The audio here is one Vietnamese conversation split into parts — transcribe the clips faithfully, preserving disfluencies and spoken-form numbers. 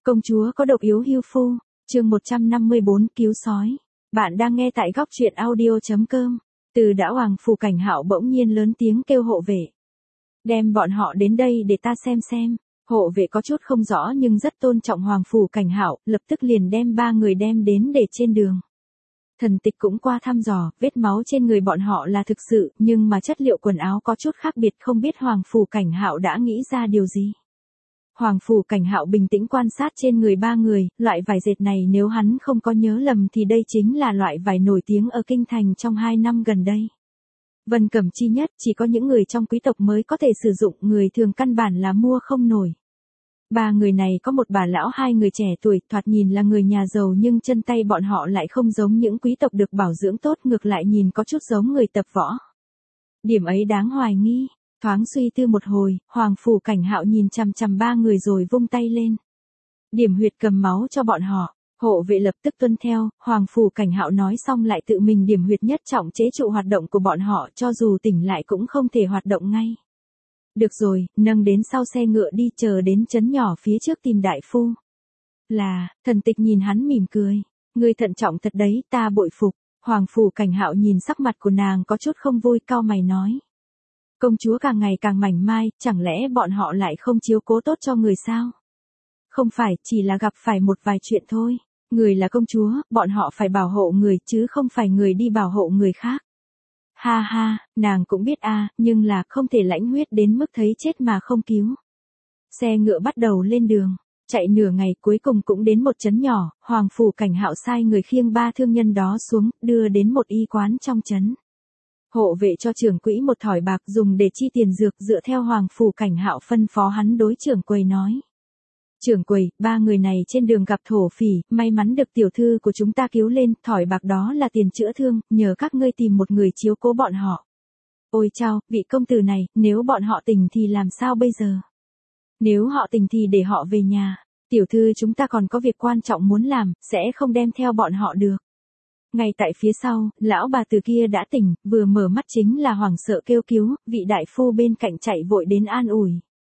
Công chúa có độc yếu hưu phu, chương một trăm năm mươi bốn cứu sói. Bạn đang nghe tại góc truyện audio.com. Từ đã Hoàng Phủ Cảnh Hạo bỗng nhiên lớn tiếng kêu hộ vệ. Đem bọn họ đến đây để ta xem xem. Hộ vệ có chút không rõ nhưng rất tôn trọng Hoàng Phủ Cảnh Hạo, lập tức liền đem ba người đem đến để trên đường. Thần tịch cũng qua thăm dò, vết máu trên người bọn họ là thực sự, nhưng mà chất liệu quần áo có chút khác biệt, không biết Hoàng Phủ Cảnh Hạo đã nghĩ ra điều gì. Hoàng Phủ Cảnh Hạo bình tĩnh quan sát trên người ba người, loại vải dệt này nếu hắn không có nhớ lầm thì đây chính là loại vải nổi tiếng ở Kinh Thành trong hai năm gần đây. Vân Cẩm chi nhất, chỉ có những người trong quý tộc mới có thể sử dụng, người thường căn bản là mua không nổi. Ba người này có một bà lão hai người trẻ tuổi, thoạt nhìn là người nhà giàu nhưng chân tay bọn họ lại không giống những quý tộc được bảo dưỡng tốt, ngược lại nhìn có chút giống người tập võ. Điểm ấy đáng hoài nghi. Thoáng suy tư một hồi, Hoàng Phủ Cảnh Hạo nhìn chằm chằm ba người rồi vung tay lên. Điểm huyệt cầm máu cho bọn họ, hộ vệ lập tức tuân theo, Hoàng Phủ Cảnh Hạo nói xong lại tự mình điểm huyệt nhất trọng chế trụ hoạt động của bọn họ, cho dù tỉnh lại cũng không thể hoạt động ngay. Được rồi, nâng đến sau xe ngựa đi, chờ đến trấn nhỏ phía trước tìm đại phu. Là, thần tịch nhìn hắn mỉm cười, ngươi thận trọng thật đấy, ta bội phục. Hoàng Phủ Cảnh Hạo nhìn sắc mặt của nàng có chút không vui, cau mày nói. Công chúa càng ngày càng mảnh mai, chẳng lẽ bọn họ lại không chiếu cố tốt cho người sao? Không phải, chỉ là gặp phải một vài chuyện thôi. Người là công chúa, bọn họ phải bảo hộ người chứ không phải người đi bảo hộ người khác. Ha ha, nàng cũng biết a, nhưng là không thể lãnh huyết đến mức thấy chết mà không cứu. Xe ngựa bắt đầu lên đường, chạy nửa ngày cuối cùng cũng đến một trấn nhỏ, Hoàng Phủ Cảnh Hạo sai người khiêng ba thương nhân đó xuống, đưa đến một y quán trong trấn. Hộ vệ cho trưởng quỹ một thỏi bạc dùng để chi tiền dược, dựa theo Hoàng Phủ Cảnh Hạo phân phó hắn đối trưởng quầy nói. Trưởng quầy, ba người này trên đường gặp thổ phỉ, may mắn được tiểu thư của chúng ta cứu lên, thỏi bạc đó là tiền chữa thương, nhờ các ngươi tìm một người chiếu cố bọn họ. Ôi chao, vị công tử này, nếu bọn họ tỉnh thì làm sao bây giờ? Nếu họ tỉnh thì để họ về nhà, tiểu thư chúng ta còn có việc quan trọng muốn làm, sẽ không đem theo bọn họ được. Ngay tại phía sau, lão bà từ kia đã tỉnh, vừa mở mắt chính là hoảng sợ kêu cứu, vị đại phu bên cạnh chạy vội đến an ủi.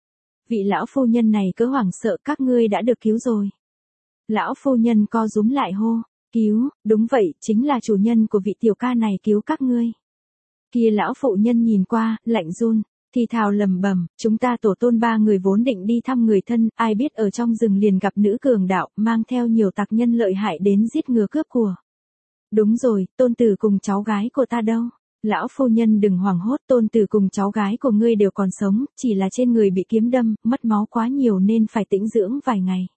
Vị lão phu nhân này cứ hoảng sợ, các ngươi đã được cứu rồi. Lão phu nhân co rúm lại hô, cứu, đúng vậy, chính là chủ nhân của vị tiểu ca này cứu các ngươi. Kia lão phụ nhân nhìn qua, lạnh run, thì thào lầm bầm, chúng ta tổ tôn ba người vốn định đi thăm người thân, ai biết ở trong rừng liền gặp nữ cường đạo, mang theo nhiều tặc nhân lợi hại đến giết ngừa cướp của. Đúng rồi, tôn tử cùng cháu gái của ta đâu? Lão phu nhân đừng hoảng hốt, tôn tử cùng cháu gái của ngươi đều còn sống, chỉ là trên người bị kiếm đâm, mất máu quá nhiều nên phải tĩnh dưỡng vài ngày.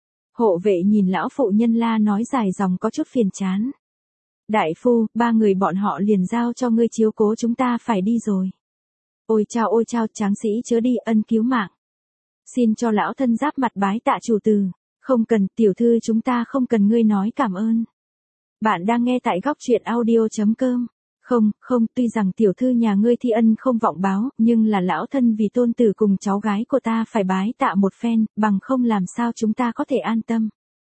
Hộ vệ nhìn lão phụ nhân la nói dài dòng có chút phiền chán. Đại phu, ba người bọn họ liền giao cho ngươi chiếu cố, chúng ta phải đi rồi. Ôi chao ôi chao, tráng sĩ chớ đi, ân cứu mạng. Xin cho lão thân giáp mặt bái tạ chủ từ. Không cần, tiểu thư chúng ta không cần ngươi nói cảm ơn. Bạn đang nghe tại góc truyện audio.com. Không, không, tuy rằng tiểu thư nhà ngươi thi ân không vọng báo, nhưng là lão thân vì tôn tử cùng cháu gái của ta phải bái tạ một phen, bằng không làm sao chúng ta có thể an tâm.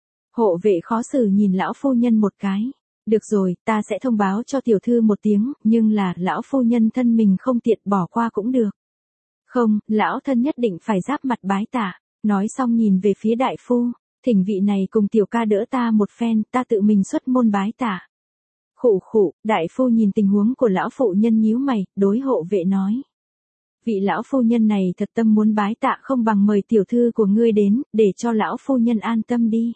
Hộ vệ khó xử nhìn lão phu nhân một cái. Được rồi, ta sẽ thông báo cho tiểu thư một tiếng, nhưng là lão phu nhân thân mình không tiện, bỏ qua cũng được. Không, lão thân nhất định phải giáp mặt bái tạ. Nói xong nhìn về phía đại phu. Thỉnh vị này cùng tiểu ca đỡ ta một phen, ta tự mình xuất môn bái tạ. Khụ khụ, đại phu nhìn tình huống của lão phụ nhân nhíu mày, đối hộ vệ nói. Vị lão phu nhân này thật tâm muốn bái tạ, không bằng mời tiểu thư của ngươi đến, để cho lão phu nhân an tâm đi.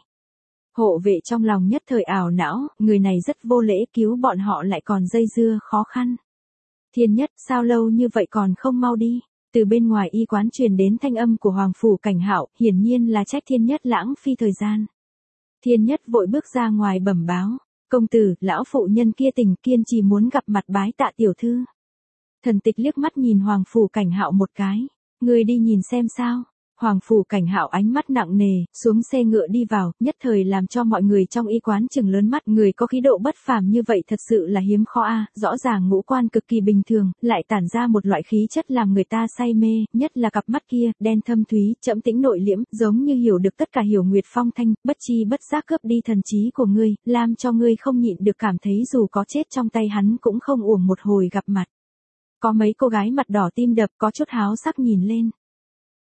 Hộ vệ trong lòng nhất thời ảo não, người này rất vô lễ, cứu bọn họ lại còn dây dưa khó khăn. Thiên nhất, sao lâu như vậy còn không mau đi? Từ bên ngoài y quán truyền đến thanh âm của Hoàng Phủ Cảnh Hạo, hiển nhiên là trách Thiên Nhất lãng phi thời gian. Thiên Nhất vội bước ra ngoài bẩm báo, công tử, lão phụ nhân kia tỉnh, kiên trì muốn gặp mặt bái tạ tiểu thư. Thần tịch liếc mắt nhìn Hoàng Phủ Cảnh Hạo một cái, ngươi đi nhìn xem sao. Hoàng Phủ Cảnh Hạo ánh mắt nặng nề, xuống xe ngựa đi vào, nhất thời làm cho mọi người trong y quán chừng lớn mắt, người có khí độ bất phàm như vậy thật sự là hiếm khó a, rõ ràng ngũ quan cực kỳ bình thường, lại tản ra một loại khí chất làm người ta say mê, nhất là cặp mắt kia, đen thâm thúy, trẫm tĩnh nội liễm, giống như hiểu được tất cả Hiểu Nguyệt Phong thanh, bất chi bất giác cướp đi thần trí của ngươi, làm cho ngươi không nhịn được cảm thấy dù có chết trong tay hắn cũng không uổng một hồi gặp mặt. Có mấy cô gái mặt đỏ tim đập, có chút háo sắc nhìn lên.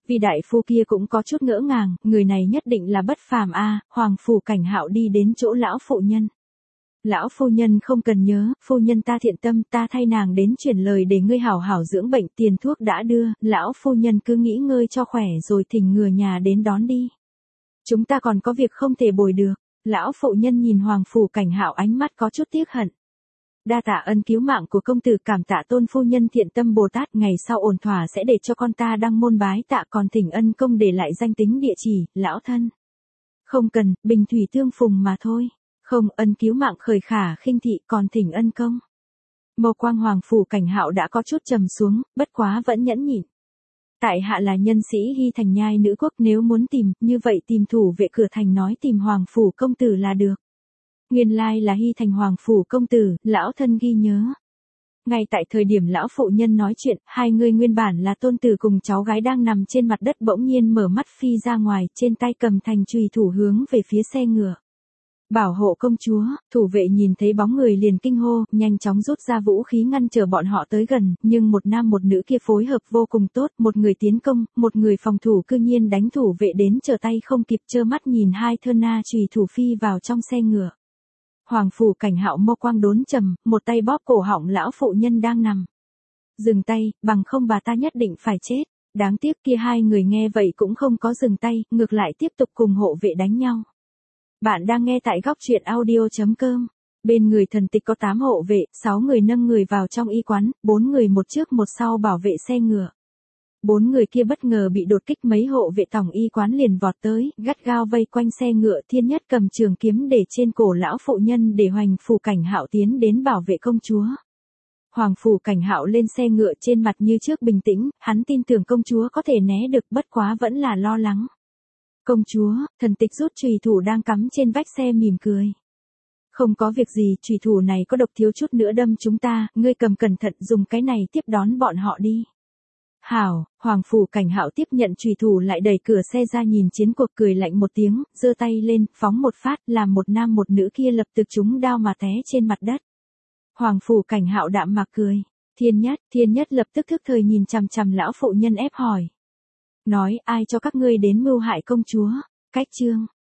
Vì đại phu kia cũng có chút ngỡ ngàng, người này nhất định là bất phàm a. Hoàng phủ Cảnh Hạo đi đến chỗ lão phụ nhân. Lão phu nhân không cần nhớ, phu nhân ta thiện tâm, ta thay nàng đến truyền lời để ngươi hảo hảo dưỡng bệnh, tiền thuốc đã đưa, lão phu nhân cứ nghỉ ngơi cho khỏe rồi thỉnh người nhà đến đón đi. Chúng ta còn có việc không thể bồi được. Lão phụ nhân nhìn Hoàng phủ Cảnh Hạo ánh mắt có chút tiếc hận. Đa tạ ân cứu mạng của công tử, cảm tạ tôn phu nhân thiện tâm Bồ Tát, ngày sau ổn thỏa sẽ để cho con ta đăng môn bái tạ, còn thỉnh ân công để lại danh tính địa chỉ, lão thân. Không cần, bình thủy tương phùng mà thôi. Không, ân cứu mạng khởi khả khinh thị, còn thỉnh ân công. Mâu quang Hoàng phủ Cảnh Hạo đã có chút trầm xuống, bất quá vẫn nhẫn nhịn. Tại hạ là nhân sĩ Hy Thành nhai nữ quốc, nếu muốn tìm, như vậy tìm thủ vệ cửa thành nói tìm Hoàng phủ công tử là được. Nguyên lai là Hy Thành Hoàng phủ công tử, lão thân ghi nhớ. Ngay tại thời điểm lão phụ nhân nói chuyện, hai người nguyên bản là tôn tử cùng cháu gái đang nằm trên mặt đất bỗng nhiên mở mắt phi ra ngoài, trên tay cầm thành chùy thủ hướng về phía xe ngựa. Bảo hộ công chúa, thủ vệ nhìn thấy bóng người liền kinh hô, nhanh chóng rút ra vũ khí ngăn trở bọn họ tới gần, nhưng một nam một nữ kia phối hợp vô cùng tốt, một người tiến công, một người phòng thủ, cư nhiên đánh thủ vệ đến trở tay không kịp, trơ mắt nhìn hai thơ na chùy thủ phi vào trong xe ngựa. Hoàng phủ Cảnh Hạo mâu quang đốn trầm, một tay bóp cổ họng lão phụ nhân đang nằm. Dừng tay, bằng không bà ta nhất định phải chết. Đáng tiếc kia hai người nghe vậy cũng không có dừng tay, ngược lại tiếp tục cùng hộ vệ đánh nhau. Bạn đang nghe tại góc truyện audio chấm com. Bên người thần tịch có tám hộ vệ, sáu người nâng người vào trong y quán, bốn người một trước một sau bảo vệ xe ngựa. Bốn người kia bất ngờ bị đột kích, mấy hộ vệ tổng y quán liền vọt tới, gắt gao vây quanh xe ngựa, Thiên Nhất cầm trường kiếm để trên cổ lão phụ nhân để Hoàng phủ Cảnh Hạo tiến đến bảo vệ công chúa. Hoàng phủ Cảnh Hạo lên xe ngựa, trên mặt như trước bình tĩnh, hắn tin tưởng công chúa có thể né được, bất quá vẫn là lo lắng. Công chúa, thần tịch rút chùy thủ đang cắm trên vách xe mỉm cười. Không có việc gì, chùy thủ này có độc, thiếu chút nữa đâm chúng ta, ngươi cầm cẩn thận, dùng cái này tiếp đón bọn họ đi. Hảo, Hoàng phủ Cảnh Hạo tiếp nhận chùy thủ lại đẩy cửa xe ra nhìn chiến cuộc, cười lạnh một tiếng, giơ tay lên, phóng một phát, làm một nam một nữ kia lập tức trúng đao mà té trên mặt đất. Hoàng phủ Cảnh Hạo đạm mạc cười. Thiên Nhất, Thiên Nhất lập tức thức thời nhìn chằm chằm lão phụ nhân ép hỏi. Nói ai cho các ngươi đến mưu hại công chúa? Cách chương.